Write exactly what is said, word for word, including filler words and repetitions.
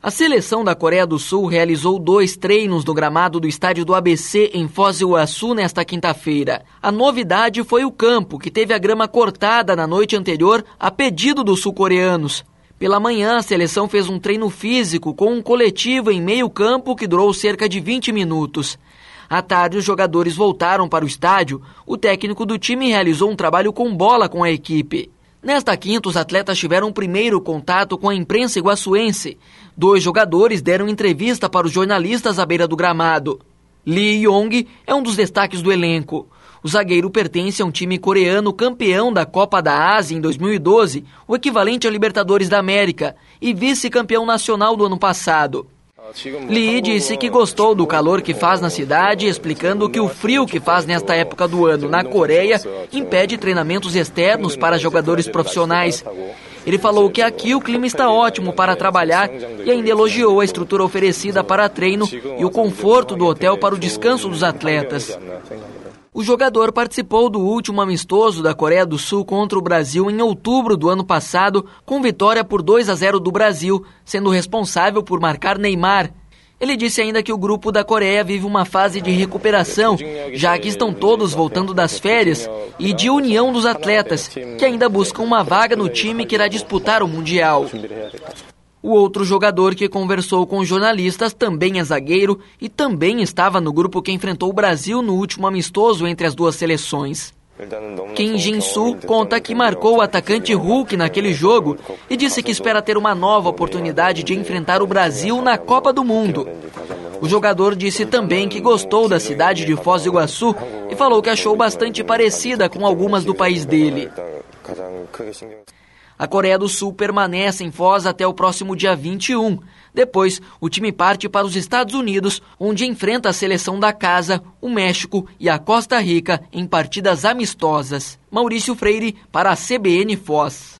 A seleção da Coreia do Sul realizou dois treinos no gramado do estádio do A B C em Foz do Iguaçu nesta quinta-feira. A novidade foi o campo, que teve a grama cortada na noite anterior a pedido dos sul-coreanos. Pela manhã, a seleção fez um treino físico com um coletivo em meio campo que durou cerca de vinte minutos. À tarde, os jogadores voltaram para o estádio. O técnico do time realizou um trabalho com bola com a equipe. Nesta quinta, os atletas tiveram um primeiro contato com a imprensa iguaçuense. Dois jogadores deram entrevista para os jornalistas à beira do gramado. Lee Yong é um dos destaques do elenco. O zagueiro pertence a um time coreano campeão da Copa da Ásia em dois mil e doze, o equivalente à Libertadores da América, e vice-campeão nacional do ano passado. Lee disse que gostou do calor que faz na cidade, explicando que o frio que faz nesta época do ano na Coreia impede treinamentos externos para jogadores profissionais. Ele falou que aqui o clima está ótimo para trabalhar e ainda elogiou a estrutura oferecida para treino e o conforto do hotel para o descanso dos atletas. O jogador participou do último amistoso da Coreia do Sul contra o Brasil em outubro do ano passado, com vitória por dois a zero do Brasil, sendo responsável por marcar Neymar. Ele disse ainda que o grupo da Coreia vive uma fase de recuperação, já que estão todos voltando das férias, e de união dos atletas, que ainda buscam uma vaga no time que irá disputar o Mundial. O outro jogador que conversou com jornalistas também é zagueiro e também estava no grupo que enfrentou o Brasil no último amistoso entre as duas seleções. Kim Jin-soo conta que marcou o atacante Hulk naquele jogo e disse que espera ter uma nova oportunidade de enfrentar o Brasil na Copa do Mundo. O jogador disse também que gostou da cidade de Foz do Iguaçu e falou que achou bastante parecida com algumas do país dele. A Coreia do Sul permanece em Foz até o próximo dia vinte e um. Depois, o time parte para os Estados Unidos, onde enfrenta a seleção da casa, o México e a Costa Rica em partidas amistosas. Maurício Freire para a C B N Foz.